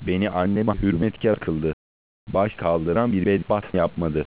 Beni anneme hürmetkar kıldı. Baş kaldıran bir bedbaht yapmadı.